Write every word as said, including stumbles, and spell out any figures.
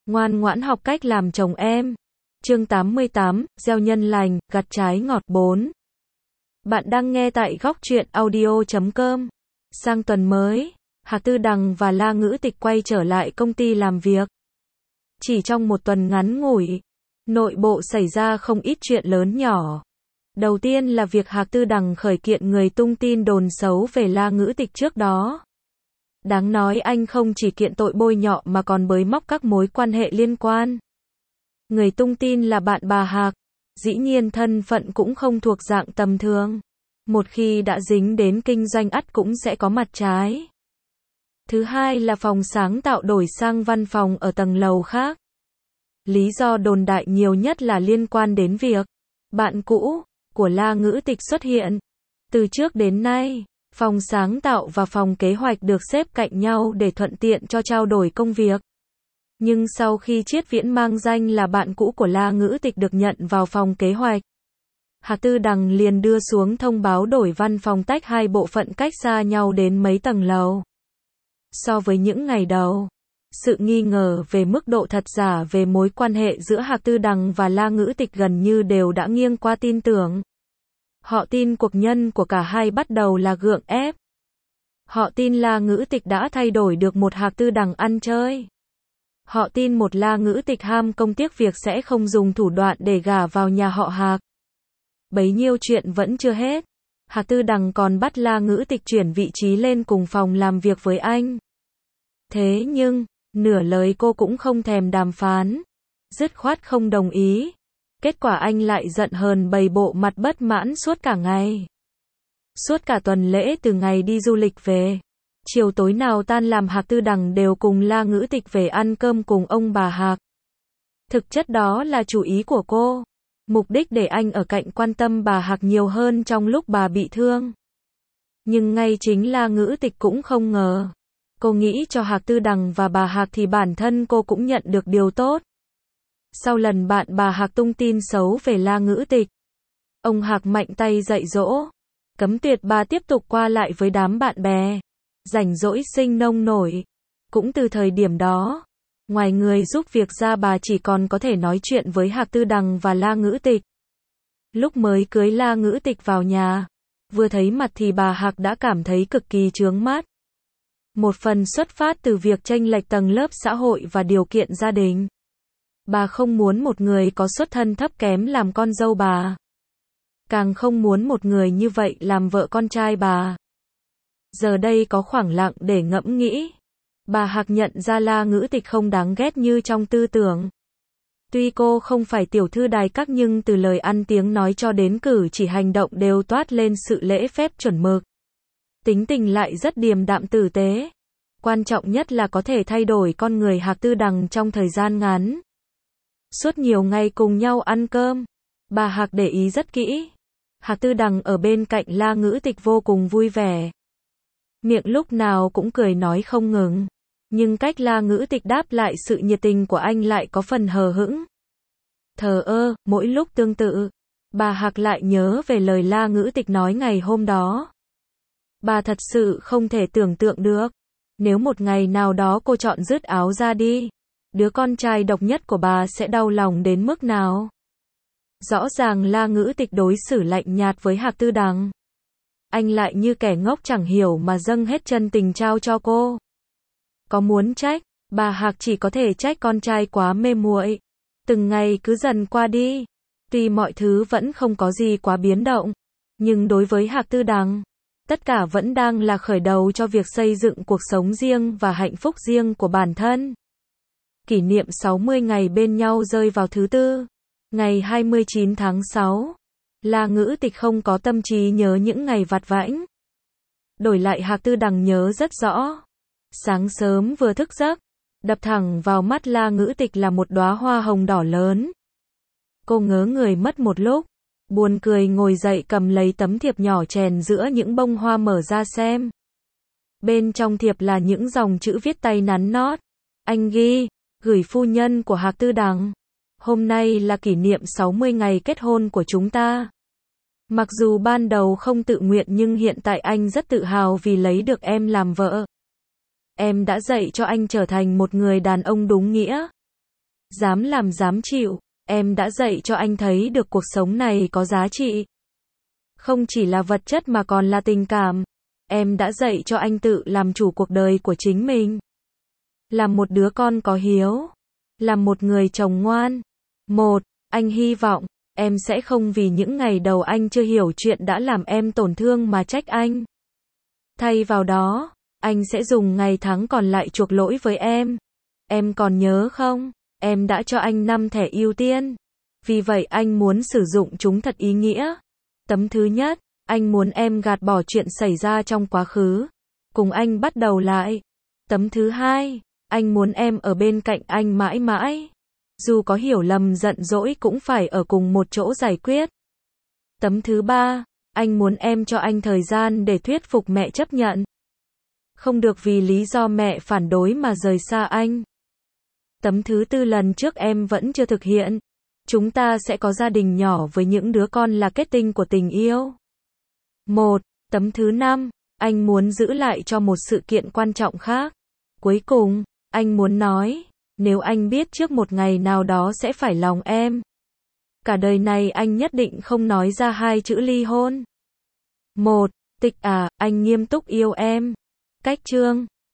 Ngoan ngoãn học cách làm chồng em. Chương tám mươi tám, gieo nhân lành, gặt trái ngọt bốn. Bạn đang nghe tại góc truyện audio chấm com. Sang tuần mới, Hà Tư Đằng và La Ngữ Tịch quay trở lại công ty làm việc. Chỉ trong một tuần ngắn ngủi, nội bộ xảy ra không ít chuyện lớn nhỏ. Đầu tiên là việc Hà Tư Đằng khởi kiện người tung tin đồn xấu về La Ngữ Tịch trước đó. Đáng nói anh không chỉ kiện tội bôi nhọ mà còn bới móc các mối quan hệ liên quan. Người tung tin là bạn bà Hạc, dĩ nhiên thân phận cũng không thuộc dạng tầm thường. Một khi đã dính đến kinh doanh ắt cũng sẽ có mặt trái. Thứ hai là phòng sáng tạo đổi sang văn phòng ở tầng lầu khác. Lý do đồn đại nhiều nhất là liên quan đến việc bạn cũ của La Ngữ Tịch xuất hiện. Từ trước đến nay, phòng sáng tạo và phòng kế hoạch được xếp cạnh nhau để thuận tiện cho trao đổi công việc. Nhưng sau khi Triết Viễn mang danh là bạn cũ của La Ngữ Tịch được nhận vào phòng kế hoạch, Hà Tư Đằng liền đưa xuống thông báo đổi văn phòng tách hai bộ phận cách xa nhau đến mấy tầng lầu. So với những ngày đầu, sự nghi ngờ về mức độ thật giả về mối quan hệ giữa Hà Tư Đằng và La Ngữ Tịch gần như đều đã nghiêng qua tin tưởng. Họ tin cuộc nhân của cả hai bắt đầu là gượng ép. Họ tin La Ngữ Tịch đã thay đổi được một Hà Tư Đằng ăn chơi. Họ tin một La Ngữ Tịch ham công tiếc việc sẽ không dùng thủ đoạn để gả vào nhà họ Hạc. Bấy nhiêu chuyện vẫn chưa hết. Hà Tư Đằng còn bắt La Ngữ Tịch chuyển vị trí lên cùng phòng làm việc với anh. Thế nhưng, nửa lời cô cũng không thèm đàm phán. Dứt khoát không đồng ý. Kết quả anh lại giận hờn bày bộ mặt bất mãn suốt cả ngày. Suốt cả tuần lễ từ ngày đi du lịch về. Chiều tối nào tan làm Hà Tư Đằng đều cùng La Ngữ Tịch về ăn cơm cùng ông bà Hạc. Thực chất đó là chủ ý của cô. Mục đích để anh ở cạnh quan tâm bà Hạc nhiều hơn trong lúc bà bị thương. Nhưng ngay chính La Ngữ Tịch cũng không ngờ. Cô nghĩ cho Hà Tư Đằng và bà Hạc thì bản thân cô cũng nhận được điều tốt. Sau lần bạn bà Hạc tung tin xấu về La Ngữ Tịch, ông Hạc mạnh tay dạy dỗ, cấm tuyệt bà tiếp tục qua lại với đám bạn bè, rảnh rỗi sinh nông nổi. Cũng từ thời điểm đó, ngoài người giúp việc ra bà chỉ còn có thể nói chuyện với Hà Tư Đằng và La Ngữ Tịch. Lúc mới cưới La Ngữ Tịch vào nhà, vừa thấy mặt thì bà Hạc đã cảm thấy cực kỳ chướng mắt. Một phần xuất phát từ việc chênh lệch tầng lớp xã hội và điều kiện gia đình. Bà không muốn một người có xuất thân thấp kém làm con dâu bà. Càng không muốn một người như vậy làm vợ con trai bà. Giờ đây có khoảng lặng để ngẫm nghĩ. Bà Hạc nhận ra La Ngữ Tịch không đáng ghét như trong tư tưởng. Tuy cô không phải tiểu thư đài các nhưng từ lời ăn tiếng nói cho đến cử chỉ hành động đều toát lên sự lễ phép chuẩn mực. Tính tình lại rất điềm đạm tử tế. Quan trọng nhất là có thể thay đổi con người Hà Tư Đằng trong thời gian ngắn. Suốt nhiều ngày cùng nhau ăn cơm, bà Hạc để ý rất kỹ. Hà Tư Đằng ở bên cạnh La Ngữ Tịch vô cùng vui vẻ. Miệng lúc nào cũng cười nói không ngừng. Nhưng cách La Ngữ Tịch đáp lại sự nhiệt tình của anh lại có phần hờ hững. Thờ ơ, mỗi lúc tương tự, bà Hạc lại nhớ về lời La Ngữ Tịch nói ngày hôm đó. Bà thật sự không thể tưởng tượng được. Nếu một ngày nào đó cô chọn dứt áo ra đi, đứa con trai độc nhất của bà sẽ đau lòng đến mức nào. Rõ ràng La Ngữ Tịch đối xử lạnh nhạt với Hà Tư Đằng. Anh lại như kẻ ngốc chẳng hiểu mà dâng hết chân tình trao cho cô. Có muốn trách, bà Hạc chỉ có thể trách con trai quá mê muội. Từng ngày cứ dần qua đi. Tuy mọi thứ vẫn không có gì quá biến động, nhưng đối với Hà Tư Đằng, tất cả vẫn đang là khởi đầu cho việc xây dựng cuộc sống riêng và hạnh phúc riêng của bản thân. Kỷ niệm sáu mươi ngày bên nhau rơi vào thứ tư, ngày hai mươi chín tháng sáu. La Ngữ Tịch không có tâm trí nhớ những ngày vặt vãnh. Đổi lại Hà Tư Đằng nhớ rất rõ. Sáng sớm vừa thức giấc, đập thẳng vào mắt La Ngữ Tịch là một đóa hoa hồng đỏ lớn. Cô ngớ người mất một lúc, buồn cười ngồi dậy cầm lấy tấm thiệp nhỏ chèn giữa những bông hoa mở ra xem. Bên trong thiệp là những dòng chữ viết tay nắn nót. Anh ghi, gửi phu nhân của Hà Tư Đằng. Hôm nay là kỷ niệm sáu mươi ngày kết hôn của chúng ta. Mặc dù ban đầu không tự nguyện nhưng hiện tại anh rất tự hào vì lấy được em làm vợ. Em đã dạy cho anh trở thành một người đàn ông đúng nghĩa. Dám làm dám chịu, em đã dạy cho anh thấy được cuộc sống này có giá trị. Không chỉ là vật chất mà còn là tình cảm. Em đã dạy cho anh tự làm chủ cuộc đời của chính mình. Làm một đứa con có hiếu. Làm một người chồng ngoan. Một, anh hy vọng, em sẽ không vì những ngày đầu anh chưa hiểu chuyện đã làm em tổn thương mà trách anh. Thay vào đó, anh sẽ dùng ngày tháng còn lại chuộc lỗi với em. Em còn nhớ không? Em đã cho anh năm thẻ ưu tiên. Vì vậy anh muốn sử dụng chúng thật ý nghĩa. Tấm thứ nhất, anh muốn em gạt bỏ chuyện xảy ra trong quá khứ. Cùng anh bắt đầu lại. Tấm thứ hai, anh muốn em ở bên cạnh anh mãi mãi. Dù có hiểu lầm giận dỗi cũng phải ở cùng một chỗ giải quyết. Tấm thứ ba, anh muốn em cho anh thời gian để thuyết phục mẹ chấp nhận. Không được vì lý do mẹ phản đối mà rời xa anh. Tấm thứ tư, lần trước em vẫn chưa thực hiện. Chúng ta sẽ có gia đình nhỏ với những đứa con là kết tinh của tình yêu. Một, tấm thứ năm, anh muốn giữ lại cho một sự kiện quan trọng khác. Cuối cùng, anh muốn nói, nếu anh biết trước một ngày nào đó sẽ phải lòng em. Cả đời này anh nhất định không nói ra hai chữ ly hôn. Một, Tịch à, anh nghiêm túc yêu em. Cách chương